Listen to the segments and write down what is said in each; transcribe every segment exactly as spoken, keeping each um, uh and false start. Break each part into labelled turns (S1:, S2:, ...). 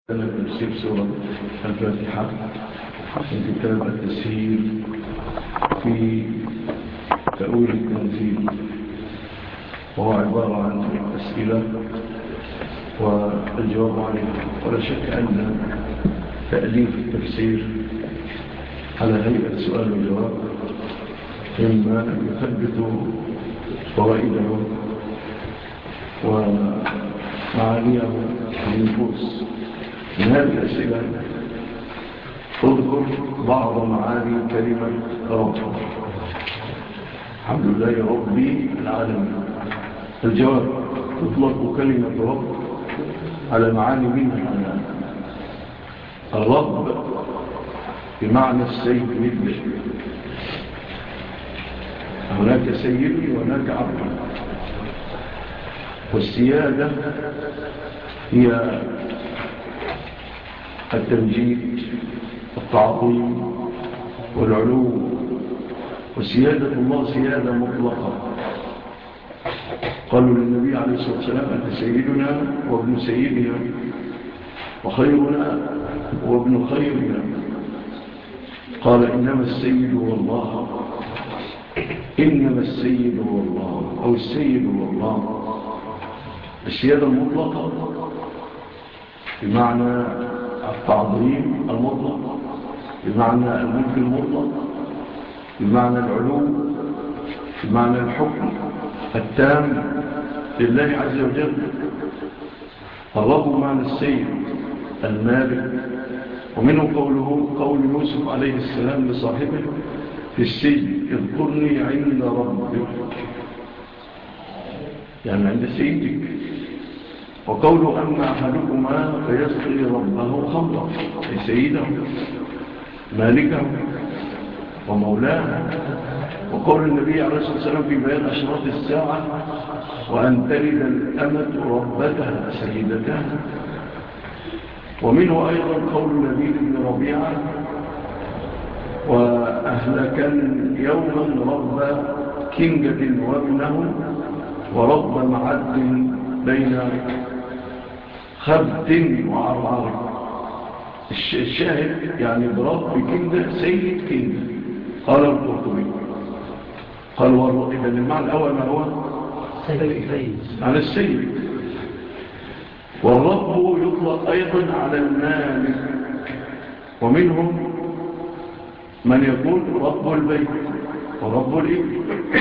S1: أنا تفسير سورة الفاتحة من كتاب التسهيل في تأويل التنزيل، وهو عبارة عن أسئلة والجواب عليها. ولا شك أن تأليف التفسير على هيئة سؤال وجواب مما يثبت فوائده ومعانيه في النفوس. من هذه الأسئلة اذكر بعض معاني كلمة رب. الحمد لله ربي العالمين. الجواب: تطلق كلمة رب على معاني منها. الرب بمعنى السيد، هناك سيد وهناك عبد، والسيادة هي التمجيد والتعظيم والعلو، وسيادة الله سيادة مطلقة. قالوا للنبي عليه الصلاة والسلام: أنت سيدنا وابن سيدنا وخيرنا وابن خيرنا. قال: إنما السيد هو الله، إنما السيد هو الله، أو السيد هو الله. السيادة المطلقة بمعنى التعظيم المطلق، بمعنى الملك المطلق، بمعنى العلو، بمعنى الحكم التام لله عز وجل. الرب بمعنى السيد المالك، ومنه قوله قول يوسف عليه السلام لصاحبه في السجن: اذكرني عند ربك، يعني عند سيدك. وقوله: أما أحدكما فيسقي ربه خمرا، أي سيده مالكه ومولاه. وقول النبي عليه الصلاة والسلام في بيان أشراط الساعة: وأن تلد الأمة ربتها سيدتها. ومنه أيضا قول لبيد بن ربيعة: وأهلكن يوما رب كندة وابنه ورب معد بين خبت وعرعر. الشاهد يعني برب كندة سيد كندة. قال القرطبي قال: إذا المعنى الأول ما هو سيد، على السيد. والرب يطلق أيضا على المالك، ومنهم من يقول رب البيت ورب الإبل.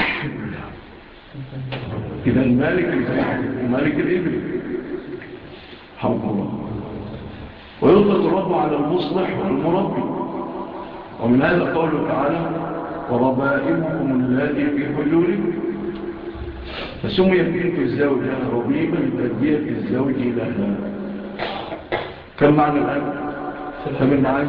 S1: إذا المالك البيت ومالك الإبل، حمد الله. ويطلق الرب على المصلح والمربي، ومن هذا قوله تعالى: وربائبكم التي في حجوركم. فسميت بنت الزوجة ربيبا لتربية الزوج لها. كم معنى الآن؟ كم المعنى؟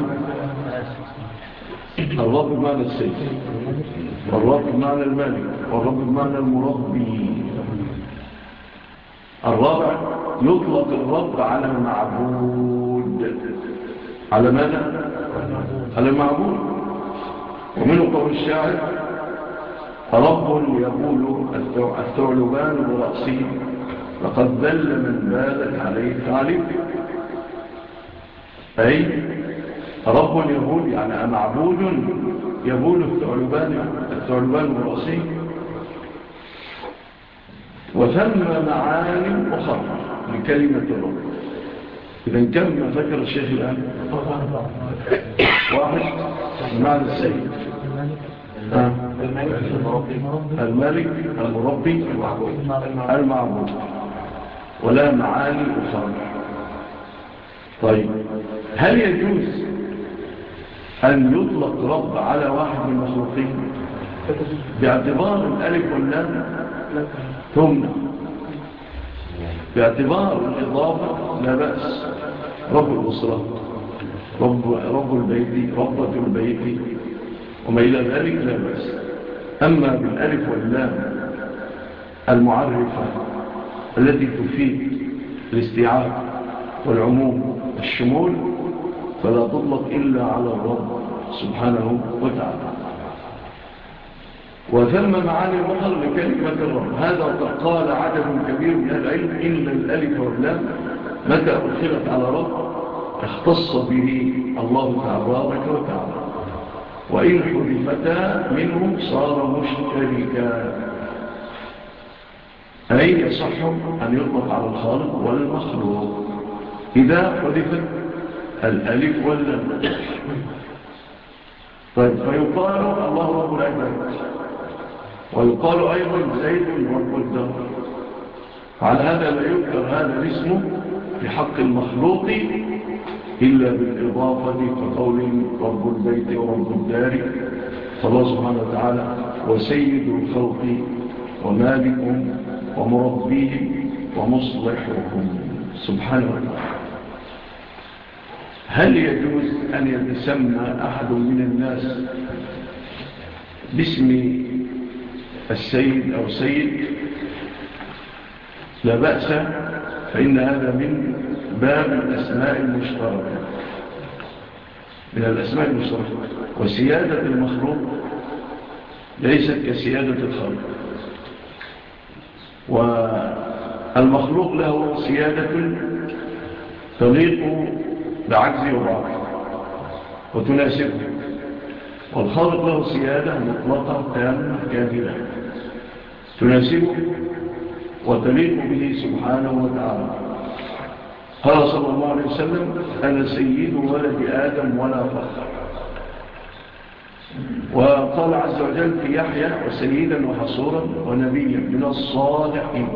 S1: الرب بمعنى السيد، والرب بمعنى المالك، والرب بمعنى المربي. الرابع: يطلق الرب على المعبود. على ماذا؟ على المعبود. ومنه قول الشاعر: رب يقول الثعلبان برأسه لقد ذل من بالت عليه ثعلب. أي رب يقول يعني معبود يقول الثعلبان الثعلبان برأسه. وثم معاني أخرى لكلمة الرب. إذن كم ذكر الشيخ الآن؟ واحد: معنى السيد، الملك المربي المعبود. ولا معاني أخرى. طيب، هل يجوز أن يطلق رب على واحد من المخلوقين باعتبار الألف واللام؟ تمنع. باعتبار الإضافة لا بأس. رب الأسرة، رب, رب البيت، ربة البيت، وما إلى ذلك لا بأس. أما بالألف واللام المعرفة التي تفيد الاستيعاب والعموم والشمول فلا تطلق إلا على الرب سبحانه وتعالى. وثم معاني أخرى لكلمة الرب. هذا وقد قال عدد كبير من العلم إن الألف واللام متى أدخلت على رب اختص به الله تبارك وتعالى، وإن حذفتا منه صار مشتركا، أي يصح أن يطلق على الخالق والمخلوق إذا حذفت الألف واللام. طيب، فيقال الله رب العباد، ويقال أيضا زيد رب الدار. على هذا لا يذكر هذا الاسم في حق المخلوق إلا بالإضافة، كقول رب البيت ورب الدار، فالله سبحانه وتعالى وسيد الخلق ومالكهم ومربيهم ومصلحهم سبحانه وتعالى. هل يجوز أن يتسمى أحد من الناس باسم السيد أو سيد؟ لا بأس، فإن هذا من باب الأسماء المشتركة، من الأسماء المشتركة. وسيادة المخلوق ليست كسيادة الخالق، والمخلوق له سيادة تليق بعجزه وضعفه وتناسبه، والخالق له سيادة مطلقة تامة كاملة تناسبه وتليق به سبحانه وتعالى. قال صلى الله عليه وسلم: أنا سيد ولد آدم ولا فخر. وقال عز وجل في يحيى: وسيدا وحصورا ونبيا من الصالحين.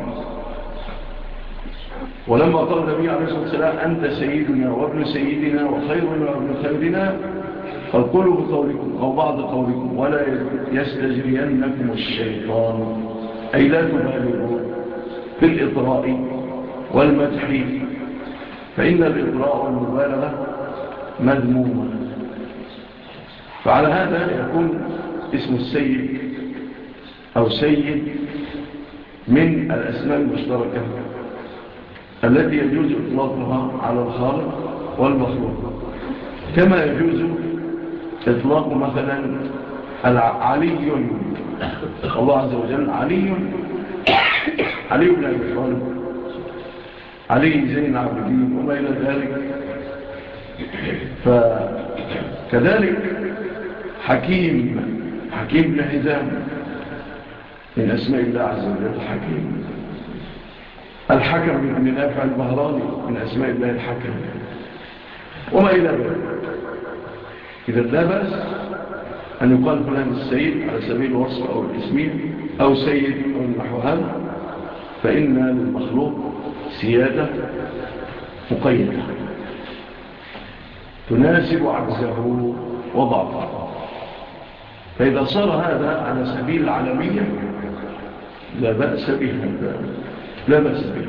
S1: ولما قال النبي عليه الصلاة والسلام: أنت سيدنا وابن سيدنا وخيرنا وابن خيرنا، قال: قولوا بقولكم أو بعض قولكم ولا يستجرينكم الشيطان، أي لا تبالغوا في الإطراء والمدح، فإن الإطراء والمبالغة مذمومة. فعلى هذا يكون اسم السيد أو سيد من الأسماء المشتركة التي يجوز إطلاقها على الخالق والمخلوق، كما يجوز إطلاق مثلا علي، الله عز وجل علي، علي بن أبي طالب، علي زين العابدين وما إلى ذلك. فكذلك حكيم، حكيم بن حزام من أسماء الله عز وجل حكيم. الحكم بن نافع البهراني من أسماء الله الحكم، وما إلى ذلك. إذا لا بأس أن يقال فلان السيد على سبيل الوصف أو الاسمية أو سيد أو نحو هذا، فإن للمخلوق سيادة مقيدة تناسب عجزه وضعفه. فإذا صار هذا على سبيل العالمية لا بأس بهذا، لا بأس به.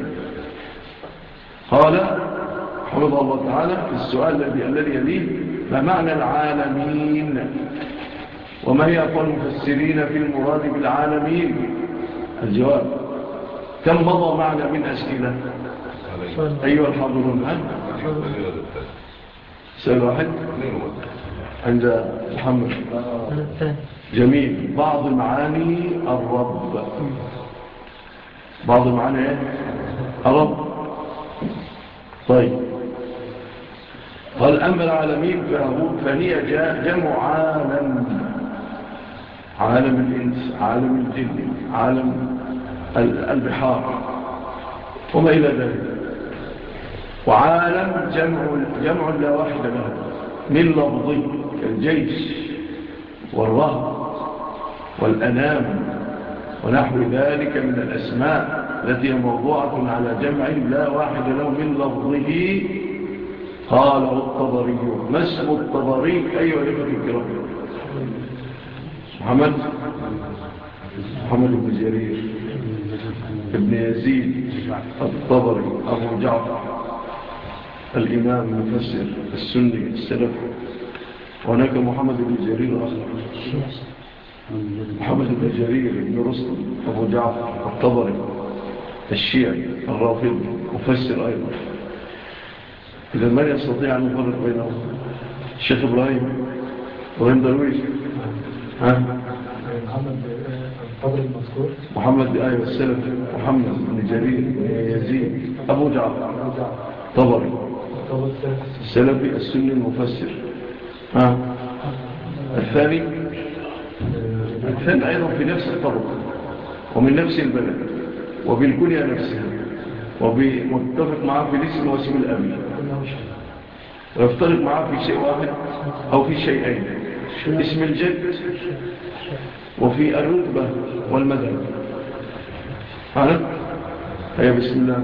S1: قال حفظه الله تعالى في السؤال الذي الذي يليه: ما معنى العالمين؟ وما هي أقوال المفسرين في المراد بالعالمين؟ الجواب: كم مضى معنا من أسئلة أيها الحاضرون؟ ها؟ سؤال واحد عند محمد. جميل. بعض معاني الرب، بعض معاني الرب. طيب، قال: أما العالمين فهي جمع عالم، عالم الإنس، عالم الجن، عالم البحار وما إلى ذلك. وعالم جمع, جمع لا واحد له من لفظي كالجيش والرهب والأنام ونحو ذلك من الأسماء التي هي موضوعة على جمع لا واحد له من لفظه. قاله الطبري. ما اسم الطبري أيها الإخوة الكرام؟ محمد محمد بن جرير ابن يزيد الطبري أبو جعفر، الإمام المفسر السني السلف. وهناك محمد بن جرير الآخر، محمد بن جرير بن رستم أبو جعفر الطبري الشيعي الرافضي مفسر أيضا. إذا من يستطيع أن نفرق بينهم؟ الشيخ إبراهيم إبراهيم درويش، ها؟
S2: محمد الطبري المذكور،
S1: محمد آية السلف، محمد بن جرير بن يزيد أبو جعفر طبري السلفي السني المفسر. ها الثاني الثاني أيضا في نفس الطبقة ومن نفس البلد وبالكنية نفسها ومتفق معه في الاسم واسم الأبي ويفترق معه في شيء واحد أو في شيئين، اسم الجد وفي الرتبة والمذهب. ها هيا بسم الله.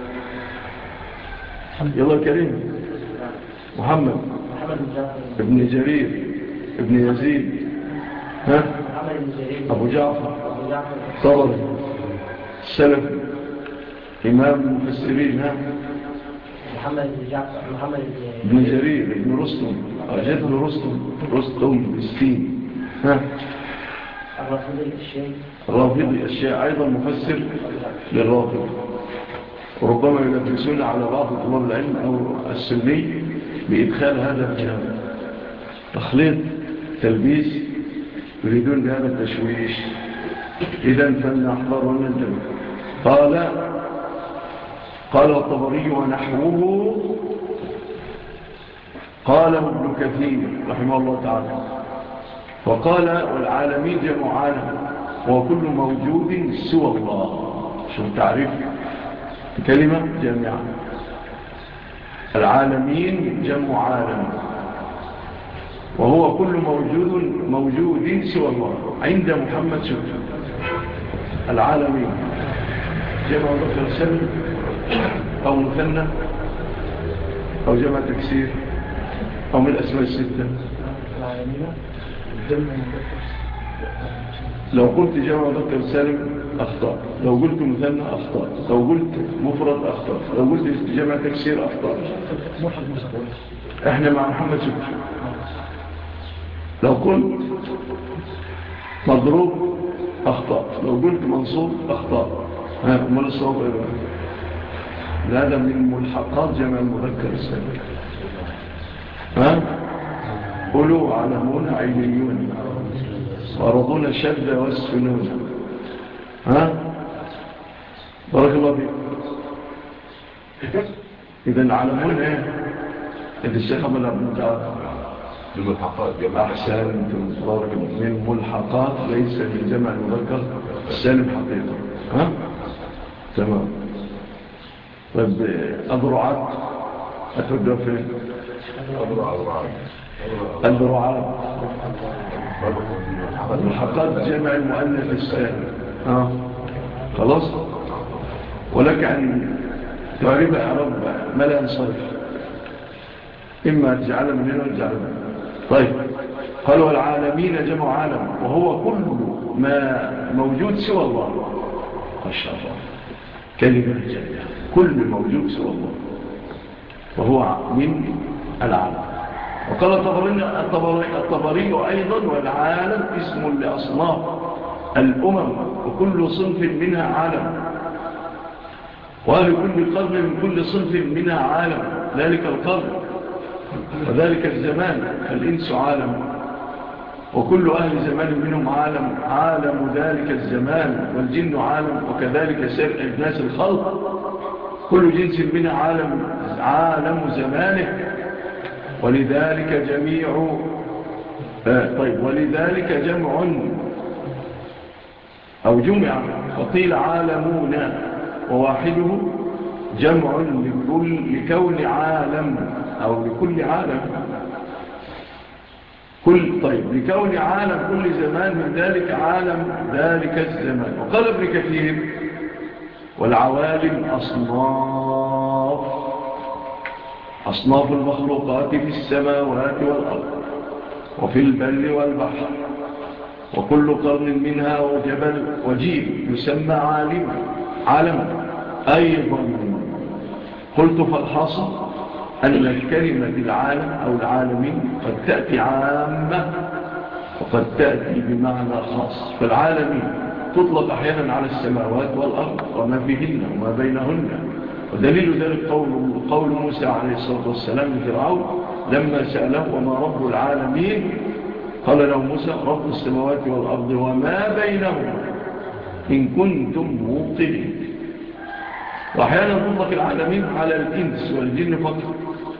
S1: يلا الكريم. محمد ابن جرير ابن يزيد. ها أبو جعفر طبري السلفي إمام المفسرين. ها
S3: محمد بن جعفر محمد
S1: بن جرير ابن رستم جد رستم رستم بالسين. ها
S3: الرافضي الشيعي
S1: الرافضي الشيعي أيضا مفسر للرافض. وربما يلبسون على بعض طلاب العلم أو السني بإدخال هذا في هذا تخليط تلبيس، يريدون بهذا التشويش. إذن فلنحضر وننتبه. قال قال الطبري ونحوه قاله ابن كثير رحمه الله تعالى. وقال والعالمين جمع عالم وكل موجود سوى الله. شو التعريف؟ كلمة جامعة. العالمين جمع عالم وهو كل موجود موجود سوى الله. عند محمد شوف العالمين جمع مذكر سلم أو مثنى أو جمع تكسير أو من الأسماء الستة. لو قلت جمع مذكر سالم أخطأ، لو قلت مثنى أخطأ، لو قلت مفرد أخطأ، لو قلت جمع تكسير أخطأ. احنا مع محمد شكري. لو قلت مضروب أخطأ، لو قلت منصوب أخطأ. ها أمال الصواب أيضا. هذا من ملحقات جمع المذكر السالم. ها قلوا علمون عينيون وأرضون الشد والسنون. ها بارك الله فيك. إذن علمون ايه إذا الشيخ عبد الله بن تعالى
S4: من ملحقات جمع
S1: أحسنتم بارك الله. من ملحقات ليس من جمع المذكر السالم حقيقة. ها تمام. طيب أذرعات أتوقع فين؟ الذرعات ملحقات جمع المؤنث السالم. ها خلاص. ولك أن تعرف إعراب ما لا ينصرف، إما تجعل من هنا وتجعل من هنا. طيب قال والعالمين جمع عالم وهو كل ما موجود سوى الله. ما شاء الله كلمة جميلة. كل موجود سوى الله وهو من العالم. وقال الطبري, الطبري, الطبري أيضا والعالم اسم لأصناف الأمم وكل صنف منها عالم، وأهل كل قرن من كل صنف منها عالم. ذلك القرن وذلك الزمان فالإنس عالم وكل أهل زمان منهم عالم عالم ذلك الزمان، والجن عالم وكذلك سائر أجناس الخلق كل جنس منها عالم عالم زمانه. ولذلك جميع آه طيب ولذلك جمع أو جمع فقيل عالمون وواحده جمع لكل لكون عالم أو لكل عالم كل طيب لكون عالم كل زمان من ذلك عالم ذلك الزمان. وقال ابن كثير والعوالم أصناف أصناف المخلوقات في السماوات والأرض وفي البر والبحر وكل قرن منها وجبل وجيل يسمى عالما عالما أيضا. قلت فالحاصل أن كلمة العالم أو العالمين قد تأتي عامة وقد تأتي بمعنى خاص. فالعالمين تطلق أحيانا على السماوات والأرض وما فيهن وما بينهن. ودليل ذلك قول, قول موسى عليه الصلاة والسلام لفرعون لما سأله وما رب العالمين قال له موسى رب السماوات والأرض وما بينهما إن كنتم موقنين. وأحيانا تطلق العالمين على الإنس والجن فقط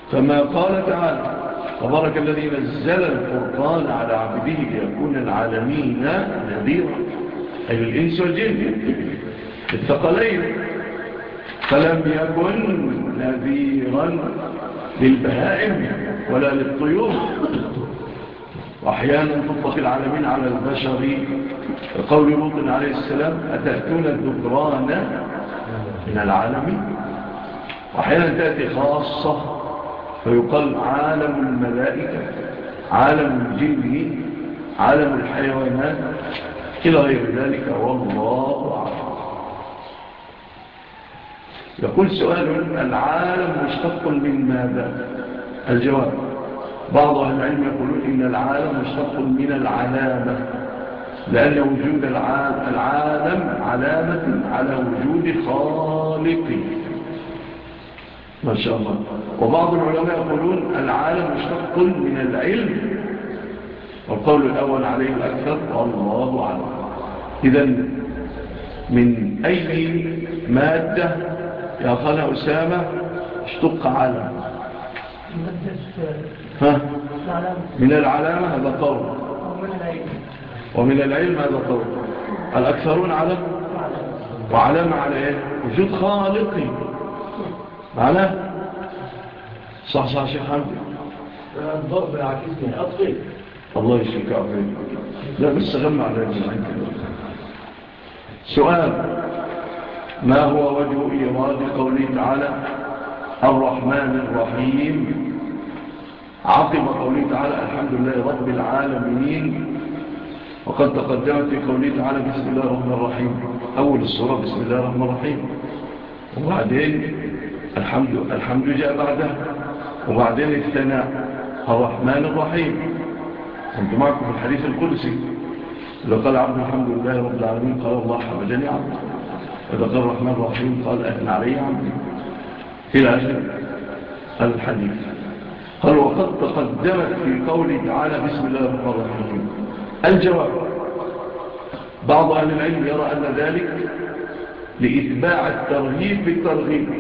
S1: فما قال تعالى تبارك الذي نزل الفرقان على عبده ليكون العالمين نذيرا، أي للإنس والجن الثقلين، فلم يكن نذيرا للبهائم ولا للطيور. وأحيانا تطلق العالمين على البشر، قول لوط عليه السلام أتأتون الذكران من العالمين. وأحيانا تأتي خاصة فيقال عالم الملائكة، عالم الجن، عالم الحيوانات، إلى غير ذلك، والله أعلم. يقول سؤال: العالم مشتق من ماذا؟ الجواب: بعض أهل العلم يقولون إن العالم مشتق من العلامة، لأن وجود العالم علامة على وجود خالق. ما شاء الله. وبعض العلماء يقولون العالم مشتق من العلم، والقول الأول عليه الأكثر، والله أعلم. إذن من أي مادة يا خالة أسامة اشتق عالم؟ ها؟ من العلامة هذا قول، ومن العلم هذا قول. الأكثرون على وعلامة على إيه؟ وجود خالقي معناه. صح صح شيخ حمدي.
S3: الضرب العكسني أطفل.
S1: الله يشفيك عفيك. لا بس غمى على الجمعين كده. سؤال: ما هو وجه إيراد قوله تعالى الرحمن الرحيم عقب قوله تعالى الحمد لله رب العالمين، وقد تقدمت في قوله تعالى بسم الله الرحمن الرحيم، أول السورة بسم الله الرحمن الرحيم، وبعدين الحمد, الحمد جاء بعده، وبعدين الثناء الرحمن الرحيم. كنت معكم في الحديث القدسي إذا قال عبد الحمد لله رب العالمين قال الله حمدني عبد، وإذا قال الرحمن الرحيم قال أثنى علي عبد، إلى آخر الحديث. قال وقد تقدمت في قوله تعالى بسم الله الرحمن الرحيم. الجواب: بعض أهل العلم يرى أن ذلك لإتباع الترهيب بالترغيب.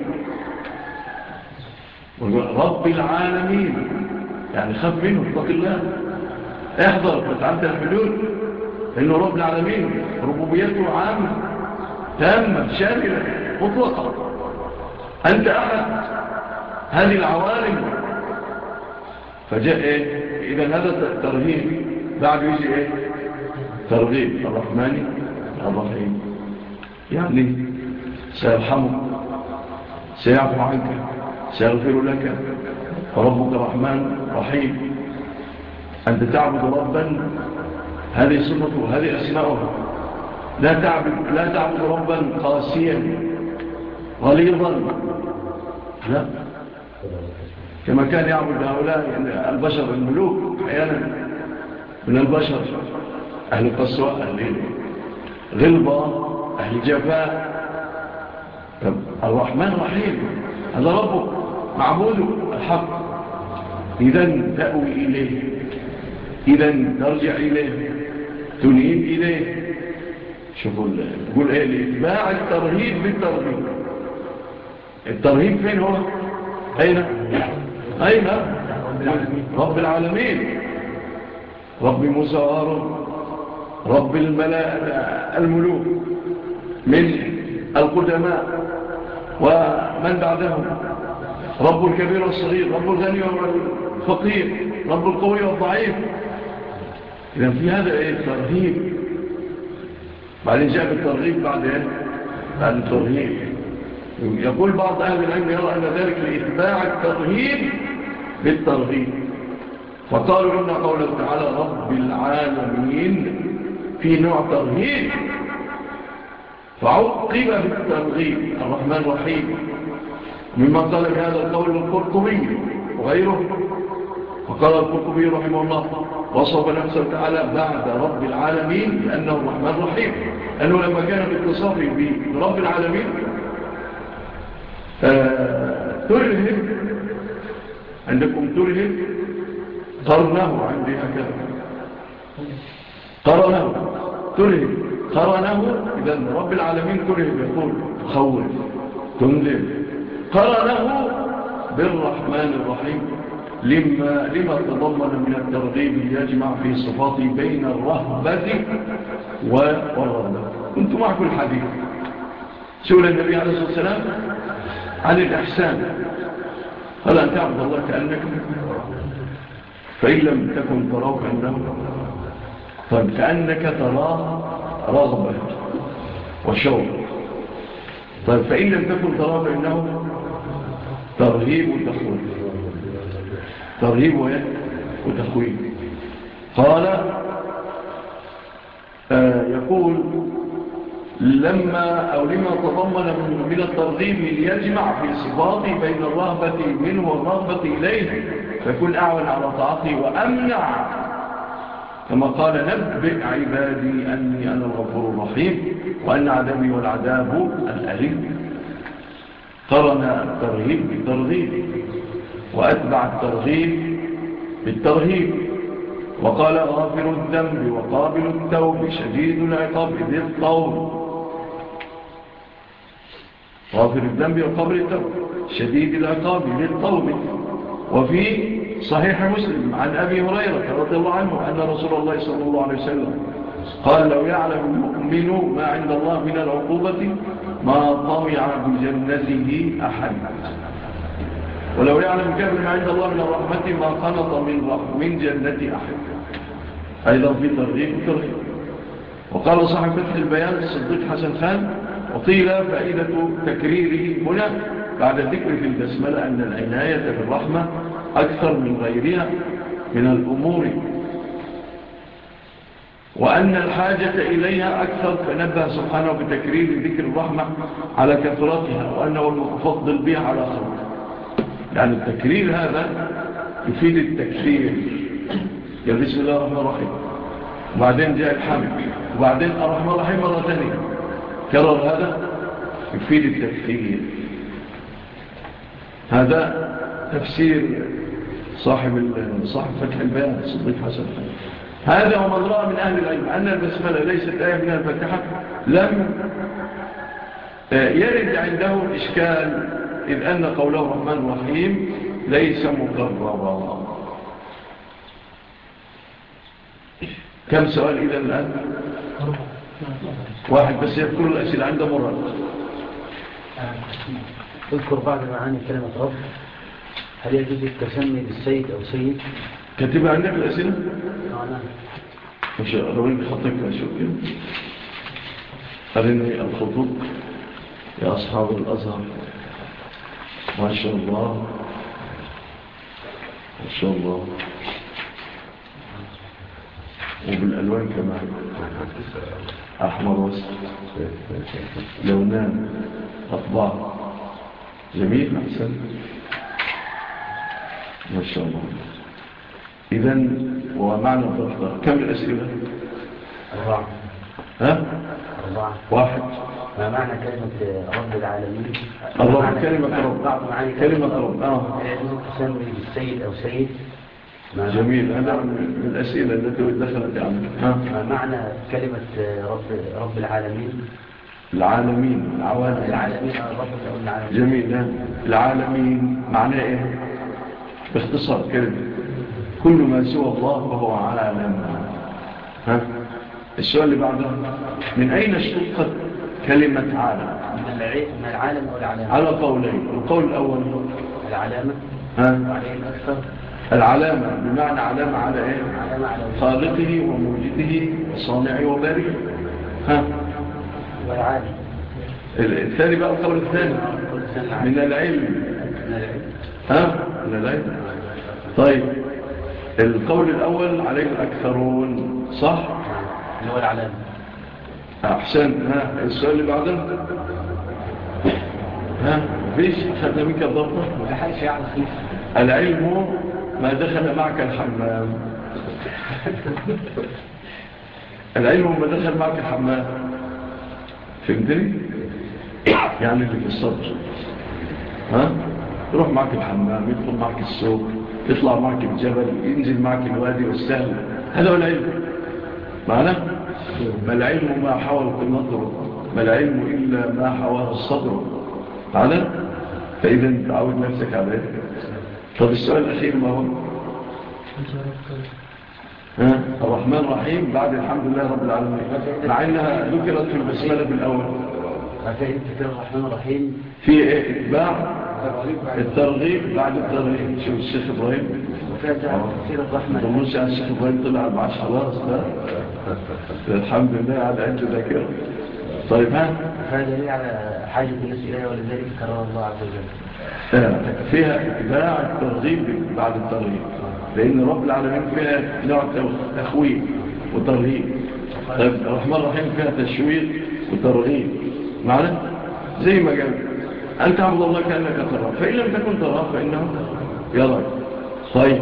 S1: رب العالمين يعني خاف منه، اتق الله، احضر فتعدى الحدود، إنه رب العالمين ربوبيته عامة تامة شاملة مطلقة، أنت أحد هذه العوالم. فجاء إيه؟ إذن هذا الترهيب بعد يجي إيه؟ ترغيب الرحمن الرحيم، يعني سيرحمك، سيعفو عنك، سيغفر لك، وربك رحمن رحيم. أنت تعبد ربا، هذه صفته وهذه أسماؤه. لا تعبد, لا تعبد ربا قاسيا غليظا، لا، كما كان يعبد هؤلاء يعني البشر الملوك أحيانا من البشر، أهل قسوة، أهل غلظة، أهل جفاء. الرحمن رحيم هذا ربك معبوده الحق، إذن تأوي إليه، إذن ترجع إليه، تنيب إليه. شوفوا يقول إيه؟ لإتباع الترهيب بالترهيب. الترهيب فين هو؟ أين؟ أين؟ رب العالمين، رب موسى وهارون، رب الملوك من القدماء ومن بعدهم، رب الكبير والصغير، رب الغني والفقير، رب القوي والضعيف. إذن في هذا إيه؟ الترهيب. بعدين جاء بالترغيب بعد إيه؟ بعد الترهيب. يقول بعض أهل العلم يرى أن ذلك لإتباع الترهيب بالترغيب، فقالوا إن قوله تعالى رب العالمين في نوع ترهيب، فعقب بالترغيب الرحمن الرحيم. مما قال بهذا القول القرطبي وغيره. وقال القرطبي رحمه الله وصف نفسه تعالى بعد رب العالمين لأنه الرحمن الرحيم، أنه لما كان باتصافه برب العالمين آه ترهب، عندكم ترهب قرنه، عندي هكذا قرنه ترهب قرنه. إذن رب العالمين ترهب يقول تخوف تنذر، قرنه بالرحمن الرحيم لما, لما تضمن من الترغيب يجمع في صفات بين الرهبة والرهبة. كنت معكم الحديث سئل النبي عليه الصلاة والسلام عن الإحسان قال أن تعبد الله كأنك فإن لم تكن تراه كأنه طيب كأنك تراه رغبة وشوق طيب فإن لم تكن تراه فإنه ترهيب وتخويف ترهيب وتخويف قال آه يقول لما أو لما تضمن من الترغيب ليجمع في صفات بين الرهبة منه والرغبة إليه فيكون أعون على طاعته وأمنع كما قال نبئ عبادي أني أنا الغفور الرحيم وأن عذابي والعذاب الأليم. قرن الترغيب بالترغيب وأتبع الترغيب بالترهيب وقال غافر الذنب وقابل التوب شديد العقاب ذي الطول غافر الذنب وقابل التوب شديد العقاب ذي الطول. وفي صحيح مسلم عن أبي هريرة رضي الله عنه أن رسول الله صلى الله عليه وسلم قال لو يعلم المؤمن ما عند الله من العقوبة ما طمع بجنته أحد ولو يعلم الكافر ما عند الله من الرحمة ما قنط من, من جنة أحد. أيضا في ترغيب وترغيب. وقال صاحب فتح البيان الصديق حسن خان وقيل فائدة تكريره هنا بعد ذكر في البسملة أن العناية بالرحمة أكثر من غيرها من الأمور وأن الحاجة إليها أكثر فنبه سبحانه بتكرير ذكر الرحمة على كثرتها وأنه المتفضل بها على خلقه. يعني التكرير هذا يفيد التكثير يا بسم الله الرحمن الرحيم وبعدين جاء الحمد وبعدين الرحمن الرحيم مرة ثانية كرر هذا يفيد التكثير. هذا تفسير صاحب صاحب فتح البيان الصديق حسن. هذا ومن رأى من أهل العلم أن البسملة ليست آية من الفاتحة لم يرد عنده إشكال إذ أن قوله الرحمن الرحيم ليس مكررا. كم سؤال إذا الآن؟ واحد بس يذكر الأسئلة عنده مرات.
S5: اذكر بعض معاني كلمة رب. هل يجوز التسمي بالسيد أو سيد؟
S1: كتبها عندك الأسئلة؟
S5: نعم.
S1: مش أروني خطك أشوف كده. أرني الخطوط يا أصحاب الأزهر ما شاء الله ما شاء الله وبالألوان كمان أحمر واسد لونان أطباع جميل أحسن ما شاء الله. إذن ومعنى الضغط كم الأسئلة؟
S5: أربعة.
S1: ها؟
S5: أربعة.
S1: واحد.
S5: ما معنى كلمة رب العالمين؟
S1: الرب كلمة رب.
S5: بعض معاني
S1: كلمة رب. آه.
S5: هل يجوز التسمي بالسيد أو سيد؟
S1: جميل. هذا من الأسئلة التي دخلت عنه. ها؟
S5: ما معنى كلمة رب رب العالمين؟
S1: العالمين العوالم.
S5: العالمين رب العالمين.
S1: جميل. ها؟ العالمين معناه إيه؟ باختصار كلمة كل ما سوى الله فهو عالم. ها؟ السؤال اللي بعده من أين اشتقت كلمة عالم؟
S5: من العالم أو العلامة؟
S1: على قولين. القول الأول
S5: العلامة.
S1: ها؟
S5: وعليه الأكثر
S1: العلامة بمعنى علامة على إيه؟
S5: علامة على
S1: خالقه وموجده وصانعه وبارئه. ها؟
S5: والعالم.
S1: الثاني بقى القول الثاني من العلم.
S5: من العلم.
S1: ها؟ من العلم. طيب القول الأول عليه الأكثرون صح؟
S5: اللي هو العلامة.
S1: أحسن. ها؟ السؤال اللي بعده ها؟ فيش خدنا منك الضبطة؟
S5: ولا حاجة يعني خيف.
S1: العلم ما دخل معك الحمام. العلم ما دخل معك الحمام فهمتني؟ يعني اللي في الصدر ها؟ يروح معك الحمام يدخل معك السوق يطلع معك الجبل ينزل معك الوادي والسهل. هذا هو العلم معنى ما العلم ما حوى القنطر ما العلم إلا ما حواه الصدر معنى فإذا تعود نفسك عليه. طب السؤال الأخير ما هو؟ ها؟ الرحمن الرحيم بعد الحمد لله رب العالمين، مع أنها ذكرت في البسملة بالأول.
S5: فإن تكرر الرحمن الرحيم
S1: في إيه؟ إتباع الترغيب بعد الترغيب. شوف الشيخ إبراهيم
S5: كثير الرحمن
S1: ضمنش على الشيخ إبراهيم طلع البعش خلاص ده الحمد لله على أنت ذاكرة. طيب ها؟
S5: هذا دليل على حاجة الناس إليه ولذلك كرر الله عز وجل.
S1: فيها اتباع الترغيب بعد الترغيب، لأن رب العالمين فيها نوع تخويف وترغيب. طيب الرحمن الرحيم فيها تشويق وترغيب معنا زي ما قال أن تعبد الله كأنك تراه، فإن لم تكن تراه فإنه يراك. طيب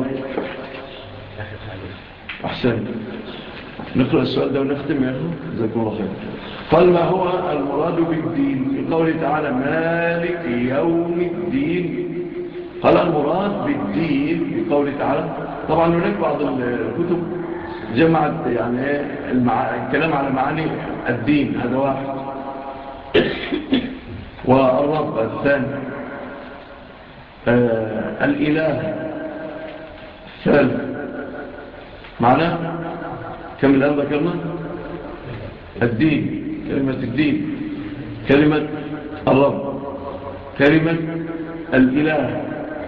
S1: أحسن، نقرأ السؤال ده ونختم يا أخو جزاكم الله خير. قال ما هو المراد بالدين في قوله تعالى مالك يوم الدين؟ قال المراد بالدين في قوله تعالى، طبعا هناك بعض الكتب جمعت يعني المع... الكلام على معاني الدين هذا واحد، والرب الثاني، آه الإله الثالث. معناه كم الآن ذكرنا؟ الدين، كلمة الدين، كلمة الرب، كلمة الإله.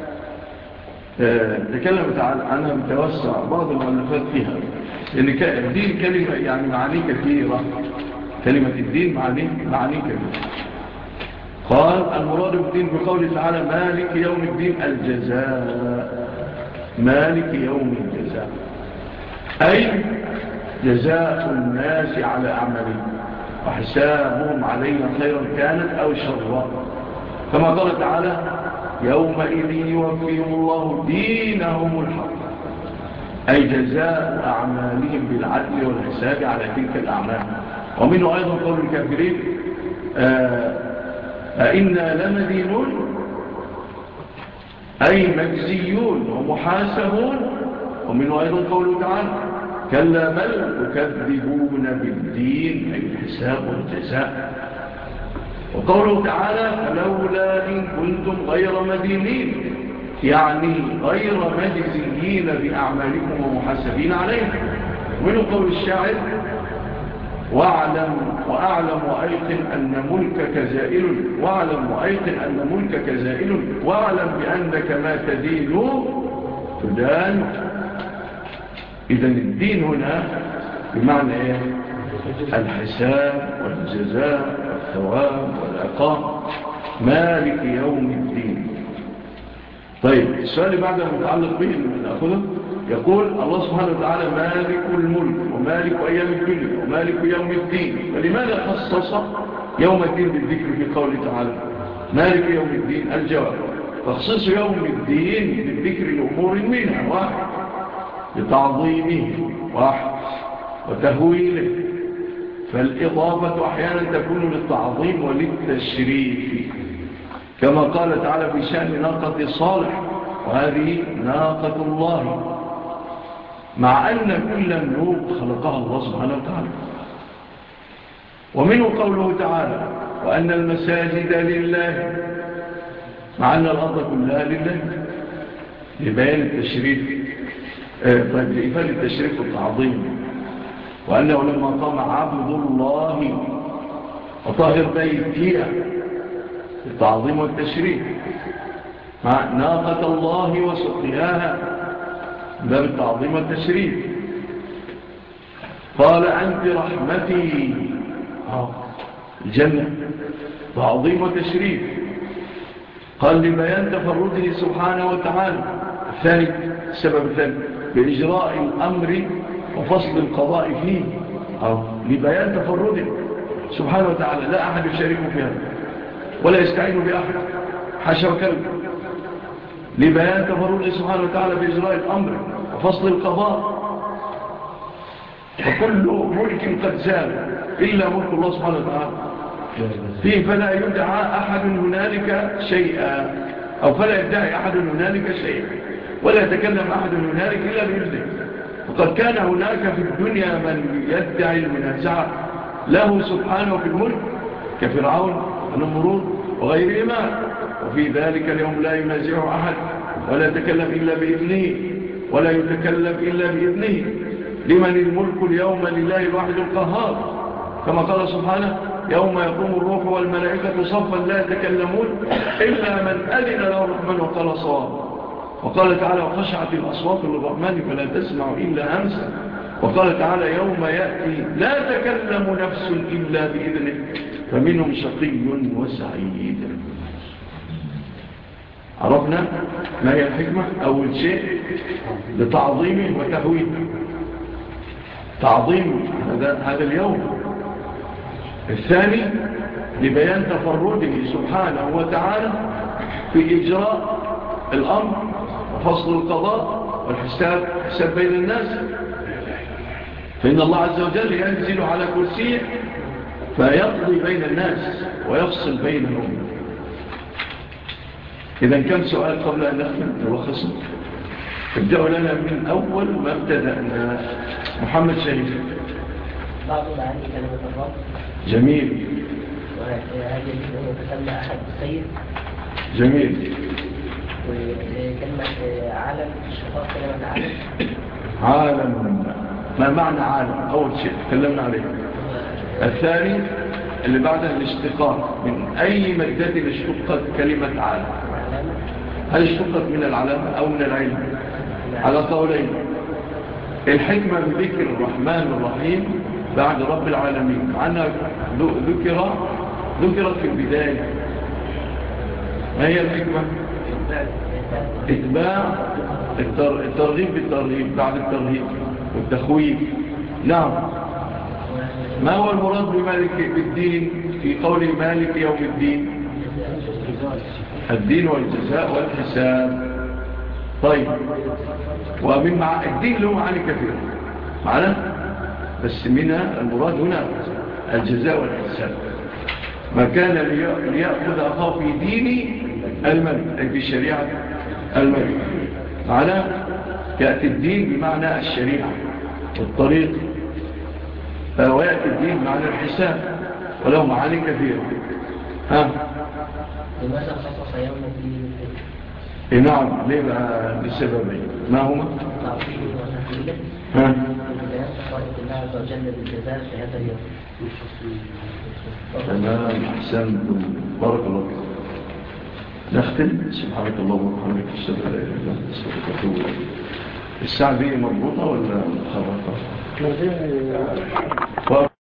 S1: آه تكلمت عنها بتوسع بعض المؤلفات فيها، لأن الدين كلمة يعني معاني كثيرة، كلمة الدين معاني, معاني كثيرة. قال المراد بالدين بقوله تعالى مالك يوم الدين الجزاء، مالك يوم الجزاء أي جزاء الناس على أعمالهم وحسابهم علينا خيرا كانت أو شرا، كما قال تعالى يومئذ يوفيهم الله دينهم الحق، أي جزاء أعمالهم بالعدل والحساب على تلك الأعمال. ومنه أيضا قول الكافرين أئنا لمدينون أي مجزيون ومحاسبون. ومنه أيضا قوله تعالى كلا بل تكذبون بالدين أي الحساب والجزاء. وقوله تعالى فلولا إن كنتم غير مدينين يعني غير مجزيين بأعمالكم ومحاسبين عليها. ومنه قول الشاعر واعلم وأعلم وأيقن أن ملكك زائل، واعلم وأيقن أن ملكك زائل، واعلم بأنك ما تدين تدان. إذن الدين هنا بمعنى إيه؟ الحساب والجزاء والثواب والعقاب، مالك يوم الدين. طيب السؤال اللي بعده متعلق به نأخذه، يقول الله سبحانه وتعالى مالك الملك ومالك أيام الدنيا ومالك يوم الدين، فلماذا خصص يوم الدين بالذكر في قوله تعالى مالك يوم الدين؟ الجواب تخصيص يوم الدين بالذكر لأمور منها واحد لتعظيمه واحد وتهويله، فالإضافة أحيانا تكون للتعظيم وللتشريف، كما قال تعالى في شأن ناقة صالح وهذه ناقة الله، مع أن كل النوق خلقها الله سبحانه وتعالى. ومنه قوله تعالى وأن المساجد لله، مع أن الأرض كلها لله، لبيان التشريف طيب لإفادة التشريف والتعظيم. وأنه لما قام عبد الله وطاهر بيتي التعظيم والتشريف، مع ناقة الله وسقياها باب التعظيم والتشريف. قال أنت رحمتي الجنة تعظيم وتشريف. قال لبيان تفرده سبحانه وتعالى. الثاني السبب الثاني بإجراء الأمر وفصل القضاء فيه، أو لبيان تفرده سبحانه وتعالى لا أحد يشاركه في هذا ولا يستعين بأحد حاشا وكلا، لبيان تفرده سبحانه وتعالى بإجراء الأمر وفصل القضاء. فكل ملك قد زال إلا ملك الله سبحانه وتعالى فيه، فلا يدعى أحد هنالك شيئا، أو فلا يدعي أحد هنالك شيئا ولا يتكلم أحد هنالك إلا بإذنه. وقد كان هناك في الدنيا من يدعي المنازعة له سبحانه في الملك كفرعون ونمرود وغيرهما، وفي ذلك اليوم لا ينازع أحد ولا يتكلم إلا بإذنه ولا يتكلم إلا بإذنه. لمن الملك اليوم؟ لله الواحد القهار، كما قال سبحانه يوم يقوم الروح والملائكة صفا لا يتكلمون إلا من أذن له الرحمن وقال صواب. وقال تعالى وخشعت الأصوات للرحمن فلا تسمع إلا همسا. وقال تعالى يوم يأتي لا تكلم نفس إلا بإذنه فمنهم شقي وسعيد. عرفنا ما هي الحكمة؟ أول شيء لتعظيمه وتهويده، تعظيم هذا, هذا اليوم. الثاني لبيان تفرده سبحانه وتعالى في إجراء الأمر وفصل القضاء والحساب حساب بين الناس. فإن الله عز وجل ينزل على كرسيه فيقضي بين الناس ويفصل بينهم. إذا كم سؤال قبل أن نختم نلخصه؟ ابدأوا لنا من أول ما ابتدأنا. محمد شريف.
S6: بعض معاني كلمة الرب.
S1: جميل.
S6: وهل يجب أن يتسمى أحد بالسيد؟
S1: جميل.
S6: وكلمة عالم، اشتقاق كلمة عالم.
S1: عالم، ما معنى عالم؟ أول شيء تكلمنا عليه. الثاني اللي بعدها الاشتقاق، من أي مادة اشتقت كلمة عالم؟ هل اشتقت من العلامة أو من العلم؟ على قولين. الحكمة بذكر الرحمن الرحيم بعد رب العالمين، معنى ذكر ذكرت في البداية. ما هي الحكمة؟ اتباع الترغيب بالترغيب بعد الترهيب والتخويف. نعم. ما هو المراد بمالك بالدين في قول مالك يوم الدين؟ الدين والجزاء والحساب. طيب، ومن مع الدين له معاني كثيرة معنا، بس منها المراد هنا الجزاء والحساب. ما كان ليأخذ أخاه في دين الملك أي في شريعة الملك. معنا يأتي الدين بمعنى الشريعة والطريق، ويأتي الدين بمعنى الحساب، وله معاني كثيرة. ها؟
S6: لماذا خصص يوم الدين؟
S1: إيه نعم، ليه بقى؟ لسببين. ما هما؟
S6: تعظيم وتحليل.
S1: ها؟
S6: بيان تفرد الله عز وجل بالجزاء في هذا اليوم.
S1: تمام، أحسنتم، بارك الله فيكم. نختم. سبحانك اللهم وبحمدك اشهد ان لا اله الا انت استغفرك واتوب اليك. الساعه دي مضبوطه ولا متحركه؟